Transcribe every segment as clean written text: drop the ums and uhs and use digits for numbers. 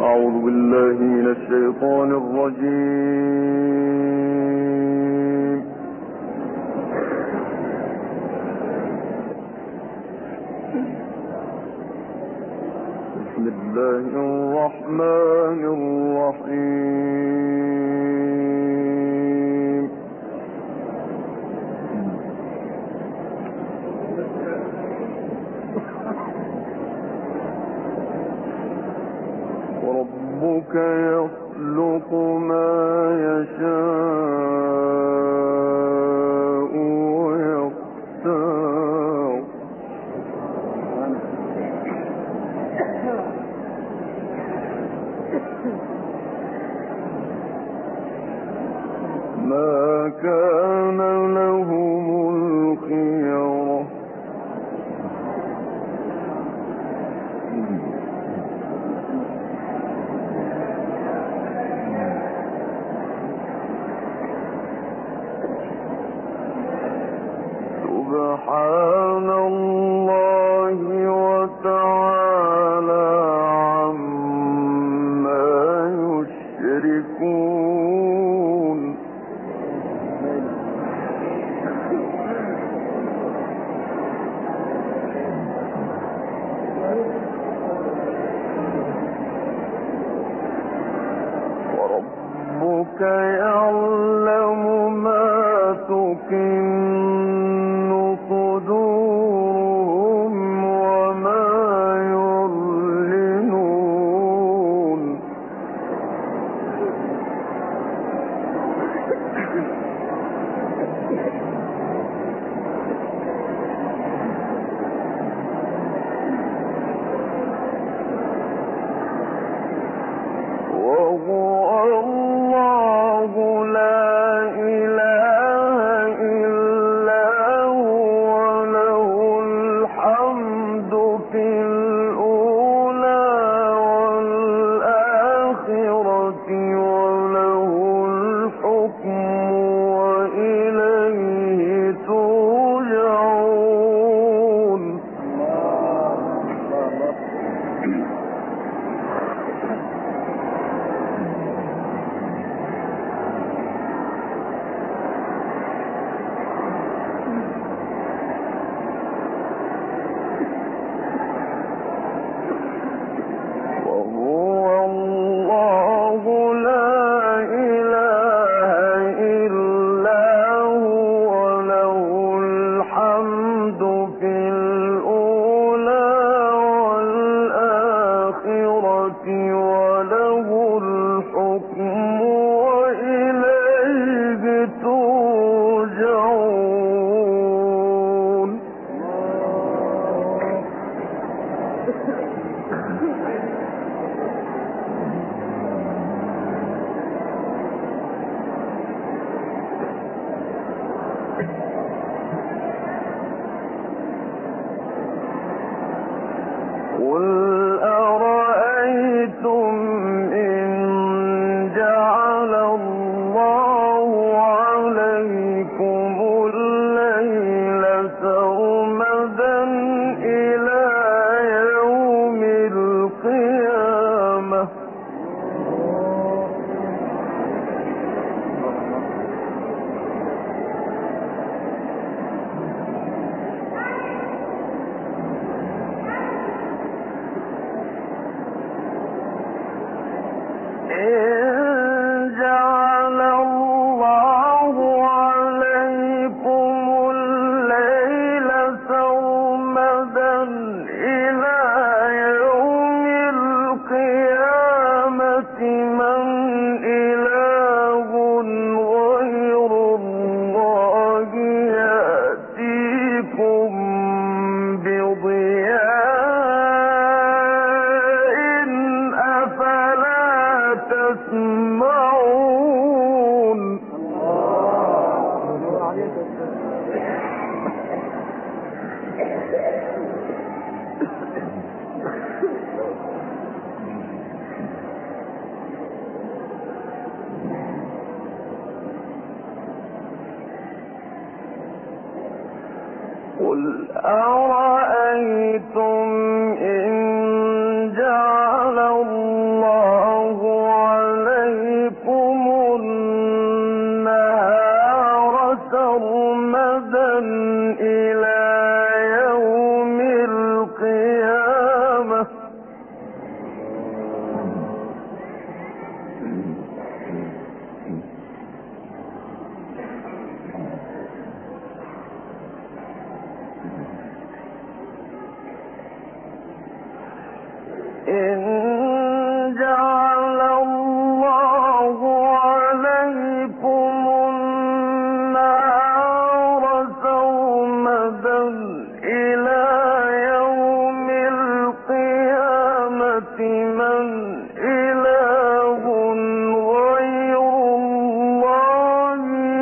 أعوذ بالله من الشيطان الرجيم. بسم الله الرحمن الرحيم. وربك يخلق ما يشاء ويختار ما كان لهم الخيرة سبحان الله وتعالى عما يشركون. وربك يعلم ما تكن صدورهم وما يعلنون. وهو الله لا إله إلا هو له الحمد في الأولى والآخرة وله الحكم وإليه ترجعون. وهو الله لا إله إلا هو له الحمد في الأولى والآخرة وله الحكم وإليه ترجعون. قل أرأيتم إن جعل الله عليكم الليل سرمدا إلى يوم القيامة قل أرأيتم إن جعل الله إله غير الله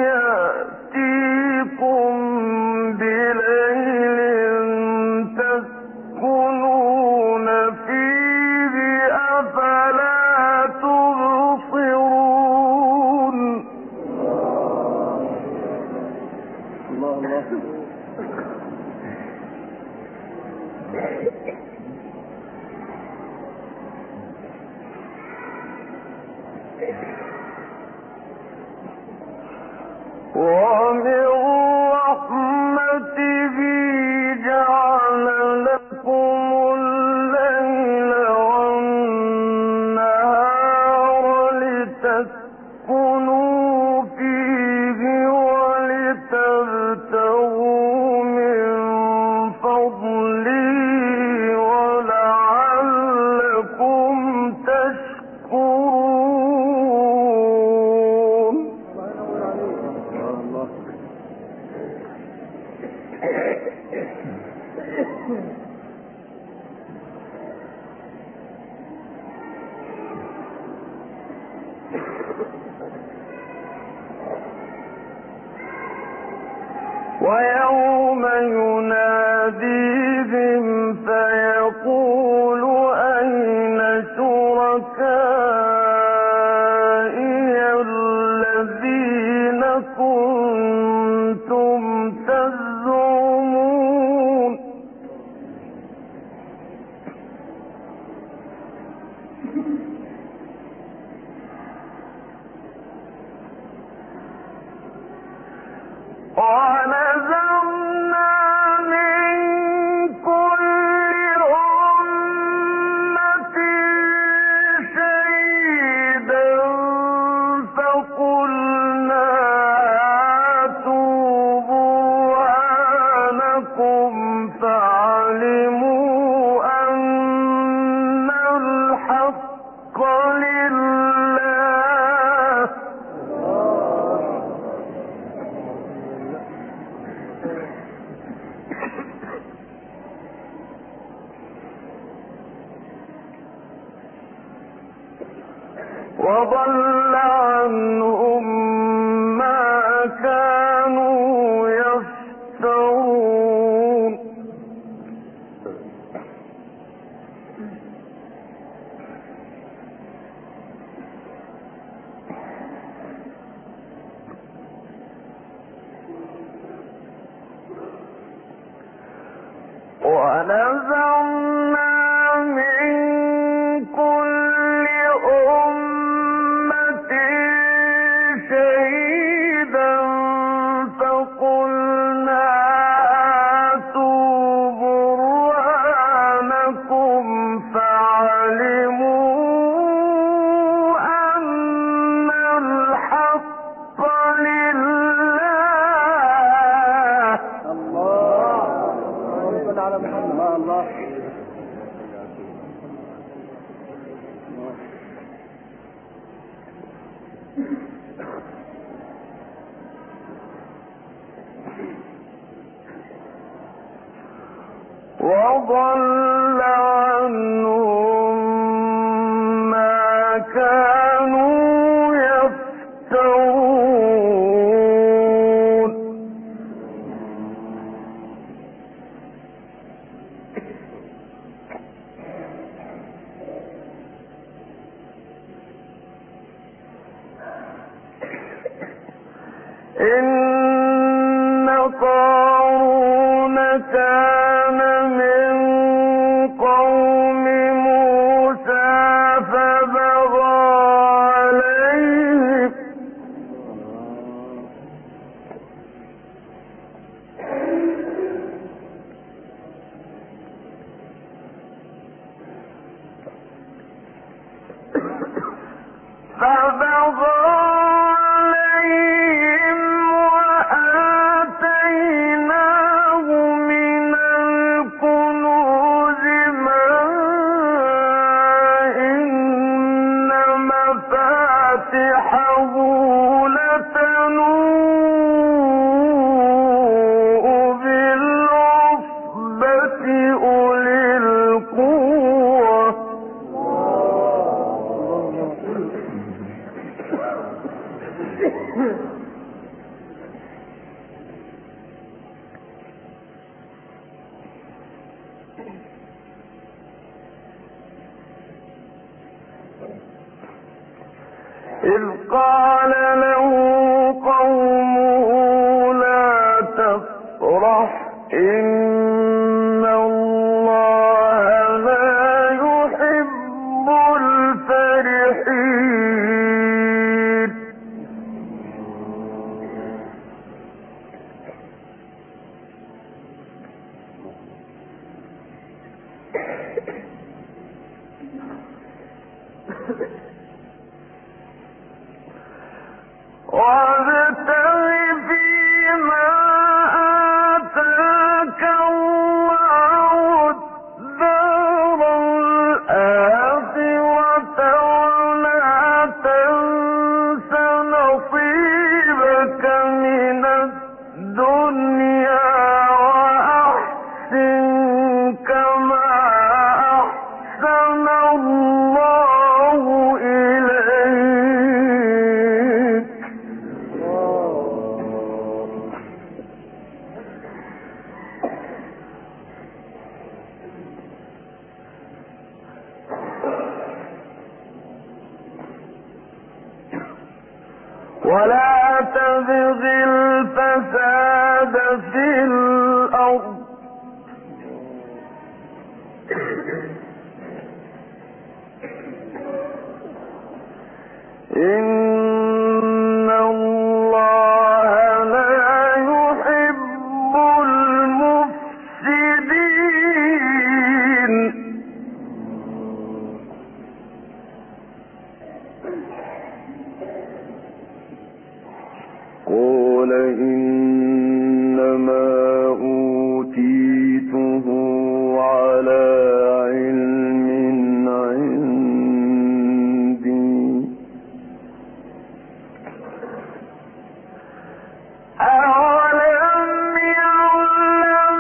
يأتيكم بليل تسكنون فيه أفلا تبصرون. الله ومن رحمته جعل لكم الليل والنهار لتسكنوا فيه ولتبتغوا من فضله ولعلكم تشكرون. ويوم يناديهم فيقول أين شركائي الذين كنتم تزعمون. ونزعنا من كل أمة شهيدا فقلنا هاتوا برهانكم فعلموا أن الحق لله. وضل عنهم ما كانوا يفترون. ونزعنا من كل أمة شهيدا فقلنا هاتوا برهانكم فعلموا أن الحق لله. الله على محمد. الله وضل عنهم ما كانوا يفترون. إن قارون كان من قوم موسى فبغى عليهم وآتيناه من الكنوز ما إن مفاتحه لتنوء بالعصبة أولي القوة. إذ قال له قومه لا تفرح إن الله لا يحب الفرحين. وابتغ فيما آتاك الله الدار الآخرة ولا تنس نصيبك من الدنيا وأحسن كما أحسن الله إليك. ولا تبغ الفساد في الأرض إن الله لا يحب المفسدين. قال إنما أوتيته على علم عندي. أولم يعلم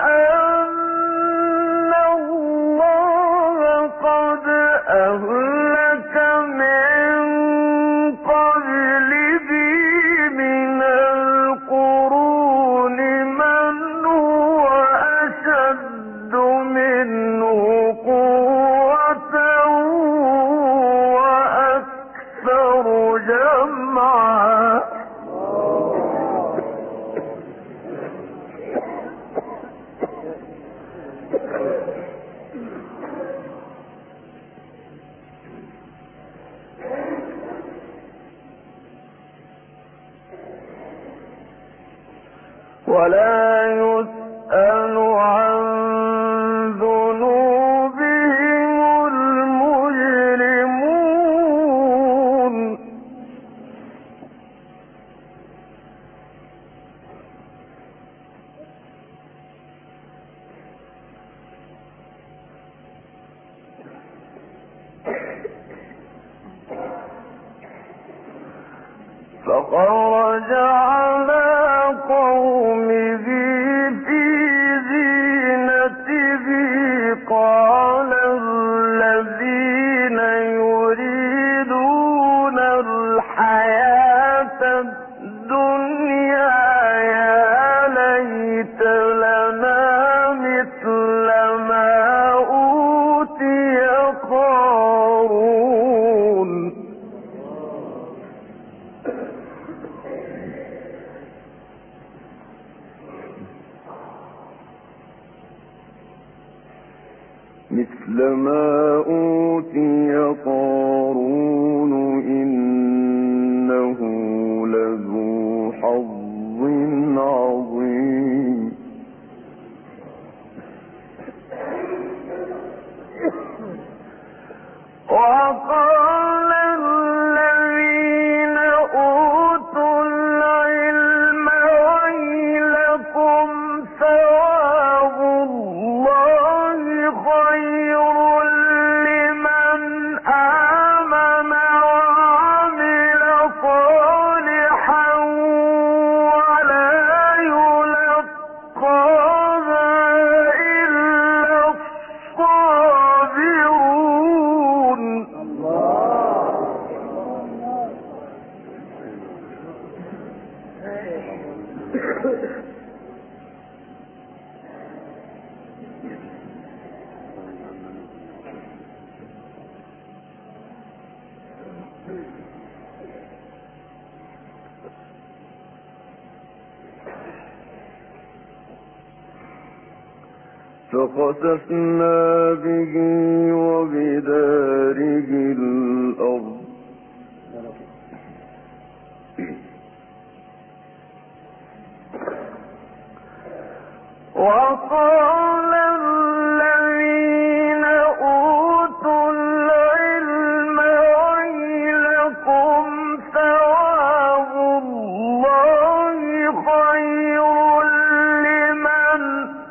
أن الله قد أهلك من قبله من القرون من هو أشد منه قوة وأكثر جمعا. ولا يسأل عن ذنوبهم المجرمون. فخرج على قومه في زينته قال الذين يريدون الحياة الدنيا يا ليت لنا مثل ما أوتي قارون. مثل ما أوتي قارون إنه لذو حظ عظيم. وقال الذين أوتوا العلم ويلكم ثواب الله خير لمن آمن وعمل صالحا ولا يلقاها إلا الصابرون. فخسفنا به وبداره الأرض وقال الذين أوتوا العلم ويلكم ثواب الله خير لمن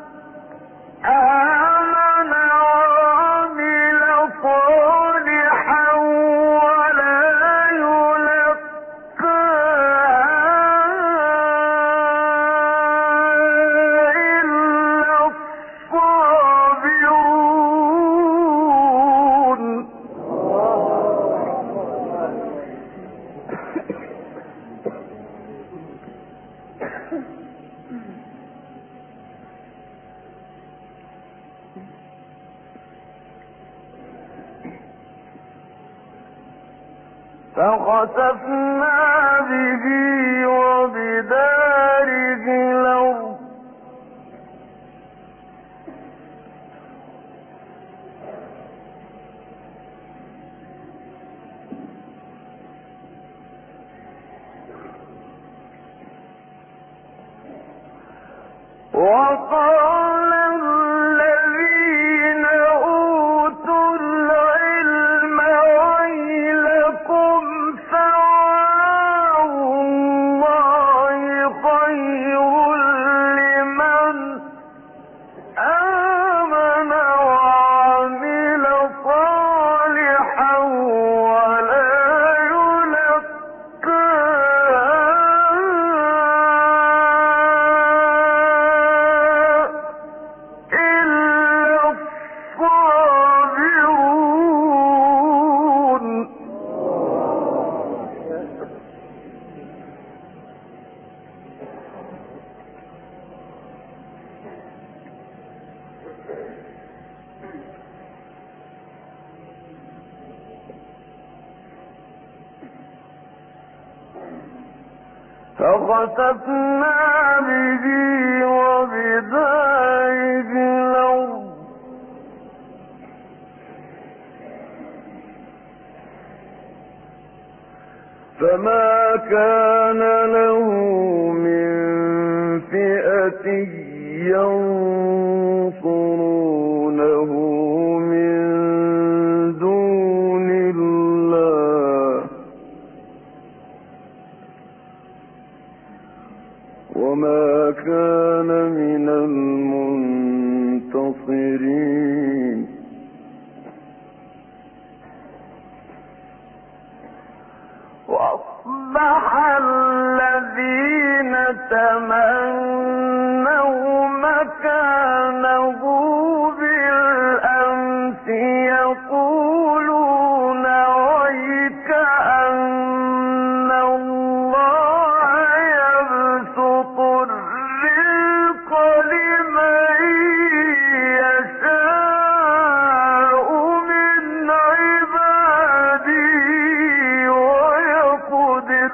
آمن وعمل صالحا ولا فخسفنا به وبداره الأرض وقال الذين أوتوا العلم ويلكم ثواب الله خير لمن آمن وعمل صالحا ولا فخسفنا به وبداره الأرض فما كان له من فئة ينصرونه من دون الله وما كان من المنتصرين وأصبح الذين تمنوا مكانه بالأمس يقولون ويك أن الله يبسط الرزق لمن يشاء من عباده ويقدر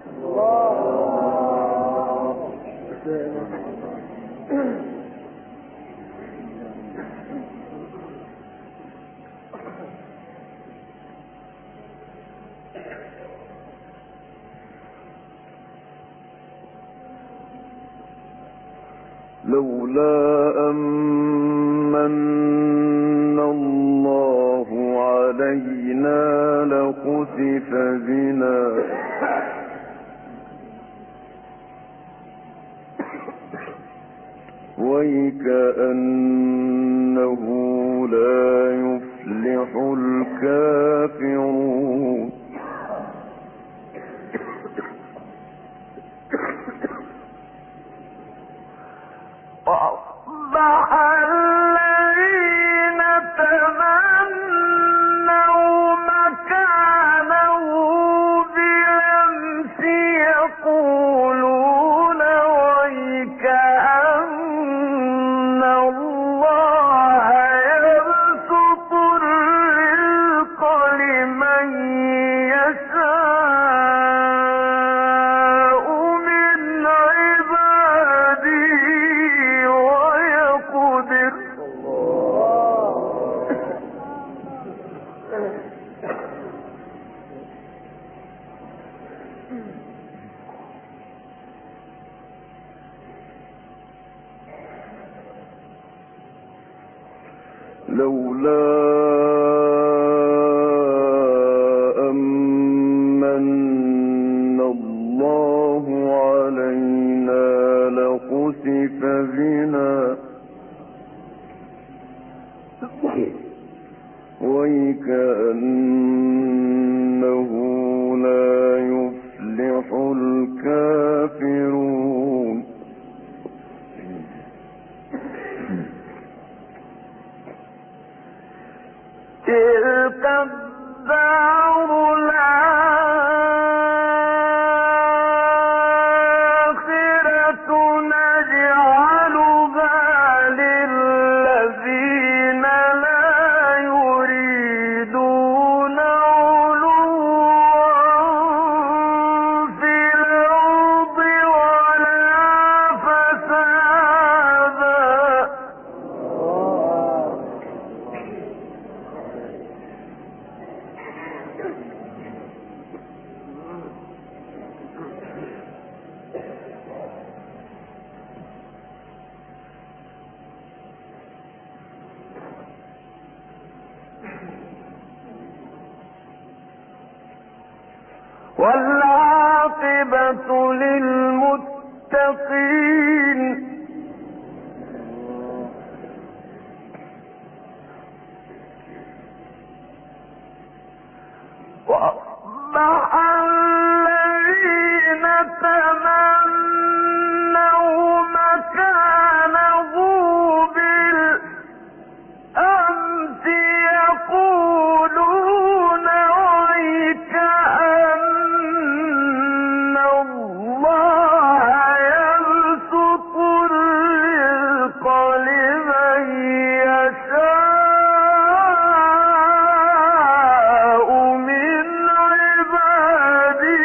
لولا أمن الله علينا لخسف بنا وكأنه لا يفلح الكافرون وأصبح الذين تمنوا مكانه بالأمس يقولون ويك أن الله يبسط الرزق لمن أمن الله علينا لخسف بنا وكأنه لا يفلح الكافرون تلك الدار الآخرة نجعلها للذين لا يريدون علوا في الأرض ولا فسادا والعاقبة للمتقين وأصبح الذين تمنوا مكانه بالأمس يقولون ويكأن الله يبسط الرزق لمن يشاء من عباده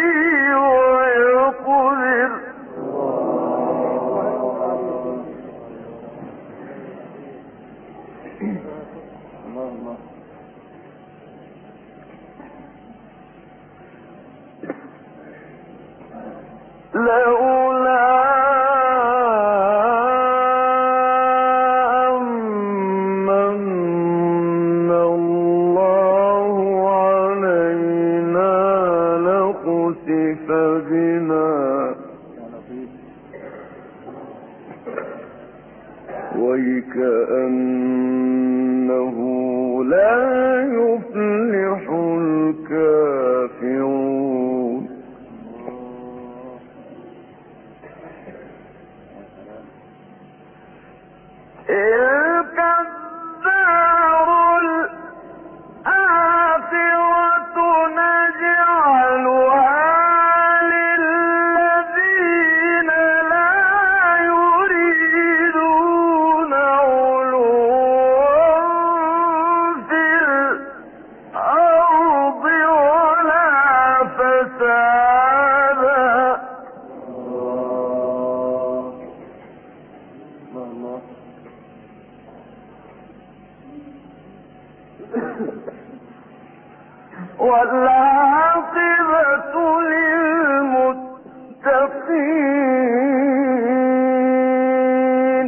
ويقدر لولا أمن الله علينا لخسف بنا وكأنه لا يفلح الكافرون تلك الدار الآخرة نجعلها للذين لا يريدون علوا في الأرض ولا فسادا والعاقبة للمتقين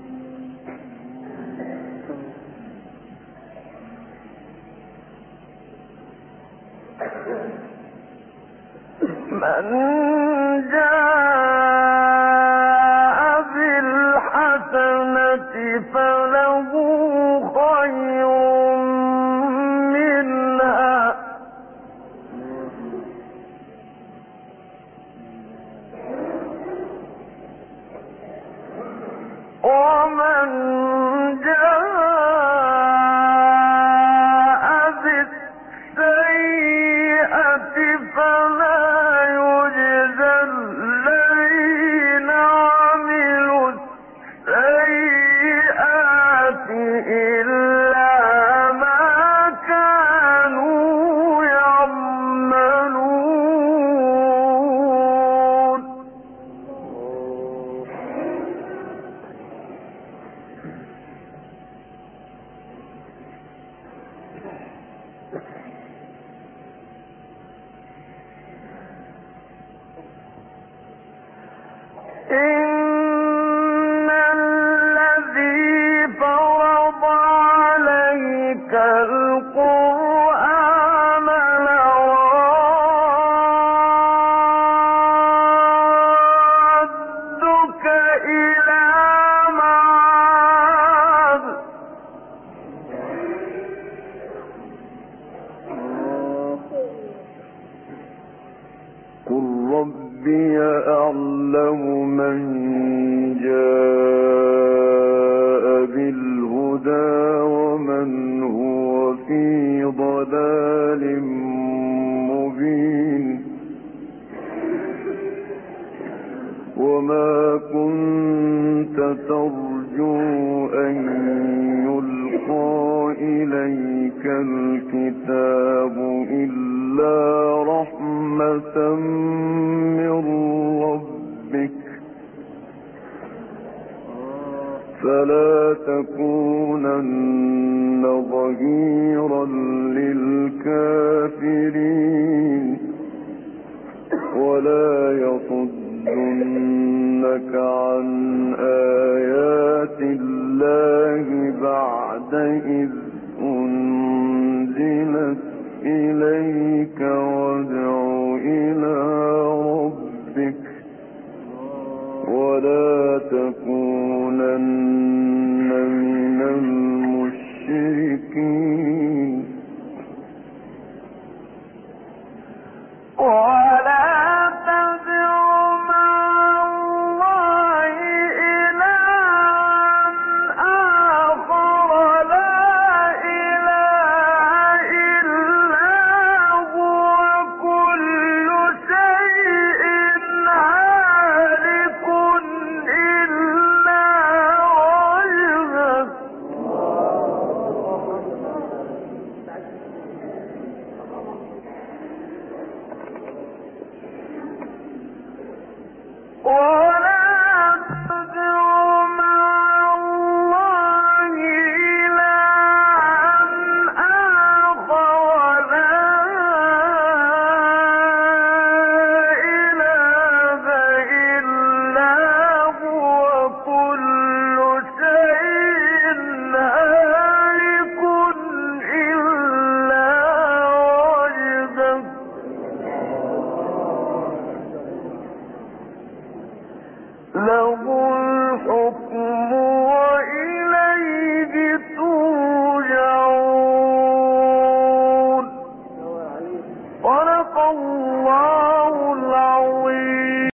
من جاء بالحسنة فله خير منها ومن جاء بالسيئة فلا يجزى الذين عملوا السيئات إلا ما كانوا يعملون ربي أعلم من جاء بالهدى ومن هو في ضلال مبين وما كنت ترجو أن يلقى إليك الكتاب إلا رحمة من ربك فلا تكونن ظهيرا للكافرين ولا يصدنك عن آيات الله بعد إذ أنزلت إليك وادع إلى ربك ولا تكونن من المشركين له